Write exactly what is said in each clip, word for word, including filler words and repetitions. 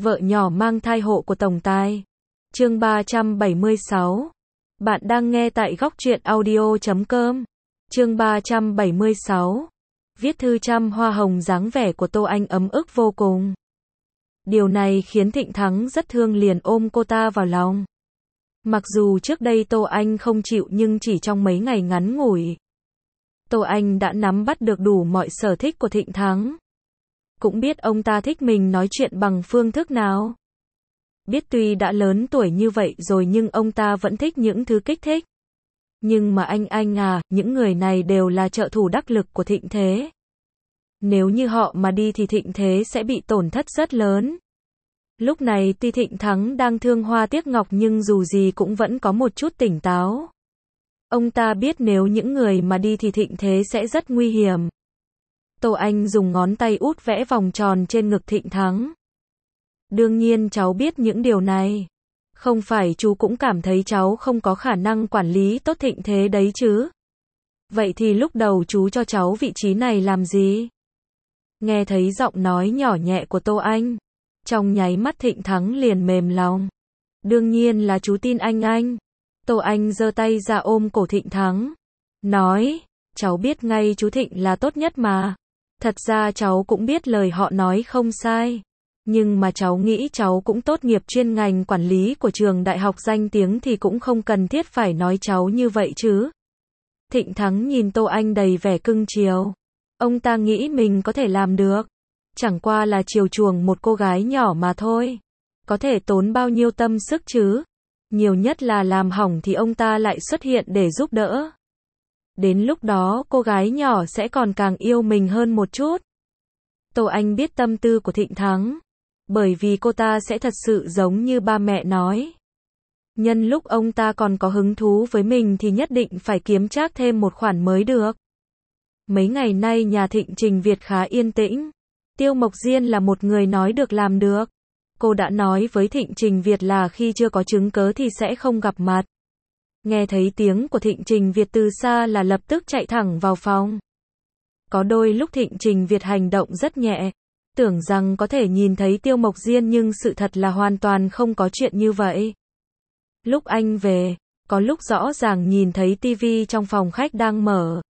Vợ nhỏ mang thai hộ của tổng tài. Chương ba trăm bảy mươi sáu. Bạn đang nghe tại góc truyện audio chấm com. Chương ba trăm bảy mươi sáu. Viết thư trăm hoa hồng dáng vẻ của Tô Anh ấm ức vô cùng. Điều này khiến Thịnh Thắng rất thương, liền ôm cô ta vào lòng. Mặc dù trước đây Tô Anh không chịu, nhưng chỉ trong mấy ngày ngắn ngủi, Tô Anh đã nắm bắt được đủ mọi sở thích của Thịnh Thắng. Cũng biết ông ta thích mình nói chuyện bằng phương thức nào. Biết tuy đã lớn tuổi như vậy rồi nhưng ông ta vẫn thích những thứ kích thích. Nhưng mà anh anh à, những người này đều là trợ thủ đắc lực của Thịnh Thế. Nếu như họ mà đi thì Thịnh Thế sẽ bị tổn thất rất lớn. Lúc này tuy Thịnh Thắng đang thương hoa tiếc ngọc nhưng dù gì cũng vẫn có một chút tỉnh táo. Ông ta biết nếu những người mà đi thì Thịnh Thế sẽ rất nguy hiểm. Tô Anh dùng ngón tay út vẽ vòng tròn trên ngực Thịnh Thắng. Đương nhiên cháu biết những điều này. Không phải chú cũng cảm thấy cháu không có khả năng quản lý tốt Thịnh Thế đấy chứ? Vậy thì lúc đầu chú cho cháu vị trí này làm gì? Nghe thấy giọng nói nhỏ nhẹ của Tô Anh, trong nháy mắt Thịnh Thắng liền mềm lòng. Đương nhiên là chú tin anh anh. Tô Anh giơ tay ra ôm cổ Thịnh Thắng, nói, cháu biết ngay chú Thịnh là tốt nhất mà. Thật ra cháu cũng biết lời họ nói không sai. Nhưng mà cháu nghĩ cháu cũng tốt nghiệp chuyên ngành quản lý của trường đại học danh tiếng thì cũng không cần thiết phải nói cháu như vậy chứ. Thịnh Thắng nhìn Tô Anh đầy vẻ cưng chiều. Ông ta nghĩ mình có thể làm được. Chẳng qua là chiều chuộng một cô gái nhỏ mà thôi. Có thể tốn bao nhiêu tâm sức chứ. Nhiều nhất là làm hỏng thì ông ta lại xuất hiện để giúp đỡ. Đến lúc đó cô gái nhỏ sẽ còn càng yêu mình hơn một chút. Tô Anh biết tâm tư của Thịnh Thắng. Bởi vì cô ta sẽ thật sự giống như ba mẹ nói. Nhân lúc ông ta còn có hứng thú với mình thì nhất định phải kiếm trác thêm một khoản mới được. Mấy ngày nay nhà Thịnh Trình Việt khá yên tĩnh. Tiêu Mộc Diên là một người nói được làm được. Cô đã nói với Thịnh Trình Việt là khi chưa có chứng cớ thì sẽ không gặp mặt. Nghe thấy tiếng của Thịnh Trình Việt từ xa là lập tức chạy thẳng vào phòng. Có đôi lúc Thịnh Trình Việt hành động rất nhẹ, tưởng rằng có thể nhìn thấy Tiêu Mộc Diên nhưng sự thật là hoàn toàn không có chuyện như vậy. Lúc anh về, có lúc rõ ràng nhìn thấy tivi trong phòng khách đang mở.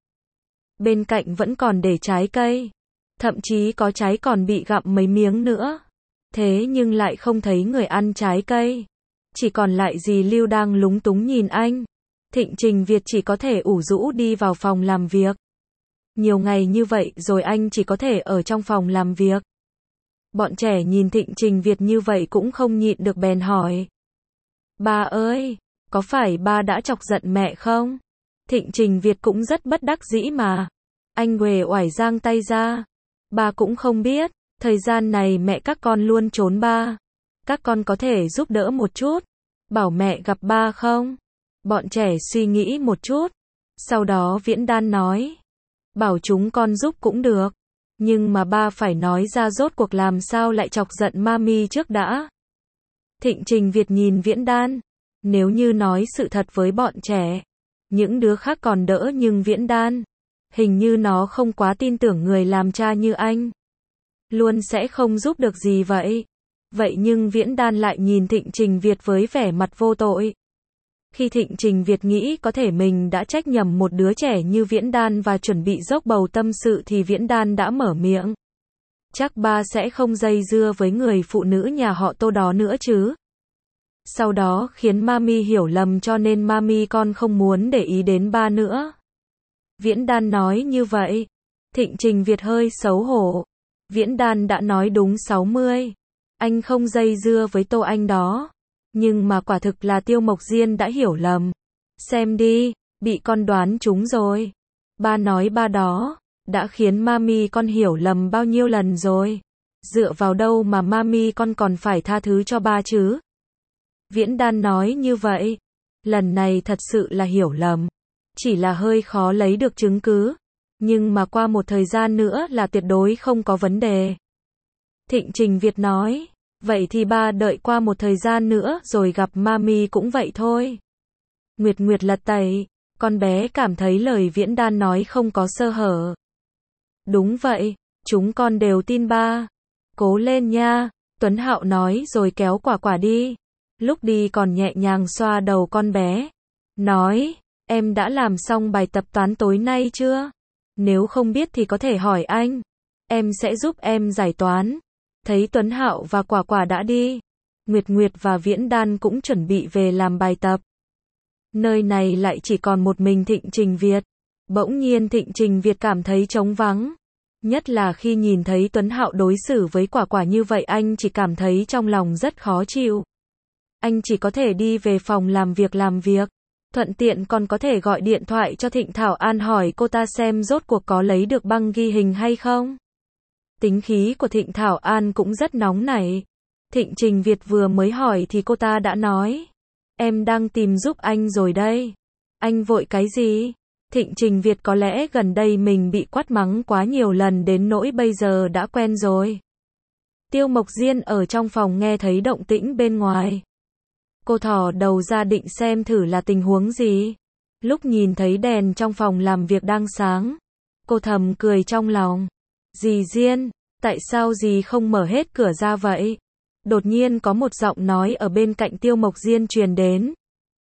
Bên cạnh vẫn còn để trái cây. Thậm chí có trái còn bị gặm mấy miếng nữa. Thế nhưng lại không thấy người ăn trái cây. Chỉ còn lại dì Lưu đang lúng túng nhìn anh. Thịnh Trình Việt chỉ có thể ủ rũ đi vào phòng làm việc. Nhiều ngày như vậy rồi anh chỉ có thể ở trong phòng làm việc. Bọn trẻ nhìn Thịnh Trình Việt như vậy cũng không nhịn được bèn hỏi. Ba ơi, có phải ba đã chọc giận mẹ không? Thịnh Trình Việt cũng rất bất đắc dĩ mà. Anh uể oải giang tay ra. Ba cũng không biết, thời gian này mẹ các con luôn trốn ba. Các con có thể giúp đỡ một chút. Bảo mẹ gặp ba không? Bọn trẻ suy nghĩ một chút. Sau đó Viễn Đan nói. Bảo chúng con giúp cũng được. Nhưng mà ba phải nói ra rốt cuộc làm sao lại chọc giận mami trước đã. Thịnh Trình Việt nhìn Viễn Đan. Nếu như nói sự thật với bọn trẻ, những đứa khác còn đỡ nhưng Viễn Đan, hình như nó không quá tin tưởng người làm cha như anh. Luôn sẽ không giúp được gì vậy. Vậy nhưng Viễn Đan lại nhìn Thịnh Trình Việt với vẻ mặt vô tội. Khi Thịnh Trình Việt nghĩ có thể mình đã trách nhầm một đứa trẻ như Viễn Đan và chuẩn bị dốc bầu tâm sự thì Viễn Đan đã mở miệng. Chắc ba sẽ không dây dưa với người phụ nữ nhà họ Tô đó nữa chứ. Sau đó khiến mami hiểu lầm cho nên mami con không muốn để ý đến ba nữa. Viễn Đan nói như vậy. Thịnh Trình Việt hơi xấu hổ. Viễn Đan đã nói đúng sáu mươi. Anh không dây dưa với Tô Anh đó. Nhưng mà quả thực là Tiêu Mộc Diên đã hiểu lầm. Xem đi, bị con đoán trúng rồi. Ba nói ba đó, đã khiến mami con hiểu lầm bao nhiêu lần rồi. Dựa vào đâu mà mami con còn phải tha thứ cho ba chứ? Viễn Đan nói như vậy. Lần này thật sự là hiểu lầm. Chỉ là hơi khó lấy được chứng cứ. Nhưng mà qua một thời gian nữa là tuyệt đối không có vấn đề. Thịnh Trình Việt nói. Vậy thì ba đợi qua một thời gian nữa rồi gặp mami cũng vậy thôi. Nguyệt Nguyệt lật tẩy. Con bé cảm thấy lời Viễn Đan nói không có sơ hở. Đúng vậy, chúng con đều tin ba. Cố lên nha. Tuấn Hạo nói rồi kéo Quả Quả đi. Lúc đi còn nhẹ nhàng xoa đầu con bé. Nói, em đã làm xong bài tập toán tối nay chưa? Nếu không biết thì có thể hỏi anh. Em sẽ giúp em giải toán. Thấy Tuấn Hạo và Quả Quả đã đi, Nguyệt Nguyệt và Viễn Đan cũng chuẩn bị về làm bài tập. Nơi này lại chỉ còn một mình Thịnh Trình Việt. Bỗng nhiên Thịnh Trình Việt cảm thấy trống vắng. Nhất là khi nhìn thấy Tuấn Hạo đối xử với Quả Quả như vậy, anh chỉ cảm thấy trong lòng rất khó chịu. Anh chỉ có thể đi về phòng làm việc làm việc. Thuận tiện còn có thể gọi điện thoại cho Thịnh Thảo An hỏi cô ta xem rốt cuộc có lấy được băng ghi hình hay không. Tính khí của Thịnh Thảo An cũng rất nóng nảy. Thịnh Trình Việt vừa mới hỏi thì cô ta đã nói, em đang tìm giúp anh rồi đây. Anh vội cái gì? Thịnh Trình Việt có lẽ gần đây mình bị quát mắng quá nhiều lần đến nỗi bây giờ đã quen rồi. Tiêu Mộc Diên ở trong phòng nghe thấy động tĩnh bên ngoài. Cô thò đầu ra định xem thử là tình huống gì. Lúc nhìn thấy đèn trong phòng làm việc đang sáng, cô thầm cười trong lòng. Dì Diên, tại sao dì không mở hết cửa ra vậy? Đột nhiên có một giọng nói ở bên cạnh Tiêu Mộc Diên truyền đến.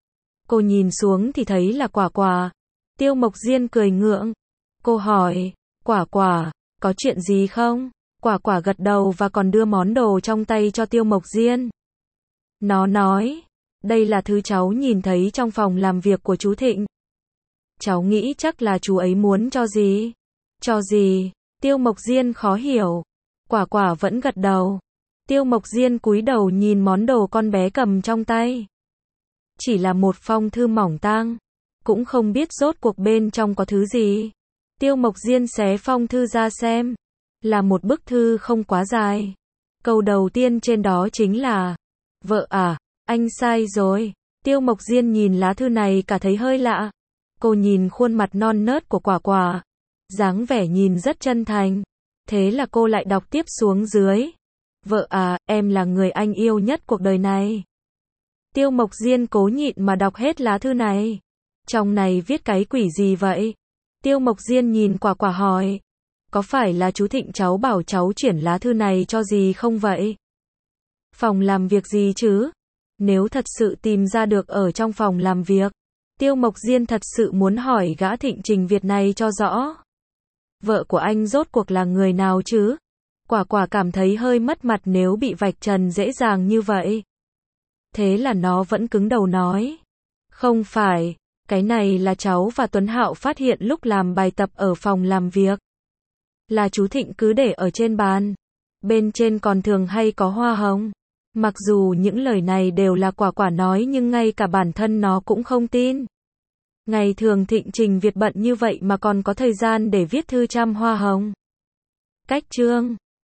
Cô nhìn xuống thì thấy là Quả Quả. Tiêu Mộc Diên cười ngượng. Cô hỏi, Quả Quả, có chuyện gì không? Quả Quả gật đầu và còn đưa món đồ trong tay cho Tiêu Mộc Diên. Nó nói, đây là thứ cháu nhìn thấy trong phòng làm việc của chú Thịnh. Cháu nghĩ chắc là chú ấy muốn cho gì? Cho gì? Tiêu Mộc Diên khó hiểu. Quả Quả vẫn gật đầu. Tiêu Mộc Diên cúi đầu nhìn món đồ con bé cầm trong tay. Chỉ là một phong thư mỏng tang, cũng không biết rốt cuộc bên trong có thứ gì. Tiêu Mộc Diên xé phong thư ra xem. Là một bức thư không quá dài. Câu đầu tiên trên đó chính là, vợ à, anh sai rồi. Tiêu Mộc Diên nhìn lá thư này cả thấy hơi lạ. Cô nhìn khuôn mặt non nớt của Quả Quả, dáng vẻ nhìn rất chân thành. Thế là cô lại đọc tiếp xuống dưới. Vợ à, em là người anh yêu nhất cuộc đời này. Tiêu Mộc Diên cố nhịn mà đọc hết lá thư này. Trong này viết cái quỷ gì vậy? Tiêu Mộc Diên nhìn Quả Quả hỏi. Có phải là chú Thịnh cháu bảo cháu chuyển lá thư này cho dì không vậy? Phòng làm việc gì chứ? Nếu thật sự tìm ra được ở trong phòng làm việc, Tiêu Mộc Diên thật sự muốn hỏi gã Thịnh Trình Việt này cho rõ. Vợ của anh rốt cuộc là người nào chứ? Quả Quả cảm thấy hơi mất mặt nếu bị vạch trần dễ dàng như vậy. Thế là nó vẫn cứng đầu nói. Không phải, cái này là cháu và Tuấn Hạo phát hiện lúc làm bài tập ở phòng làm việc. Là chú Thịnh cứ để ở trên bàn. Bên trên còn thường hay có hoa hồng. Mặc dù những lời này đều là Quả Quả nói nhưng ngay cả bản thân nó cũng không tin. Ngày thường Thịnh Trình Việt bận như vậy mà còn có thời gian để viết thư trăm hoa hồng. Cách chương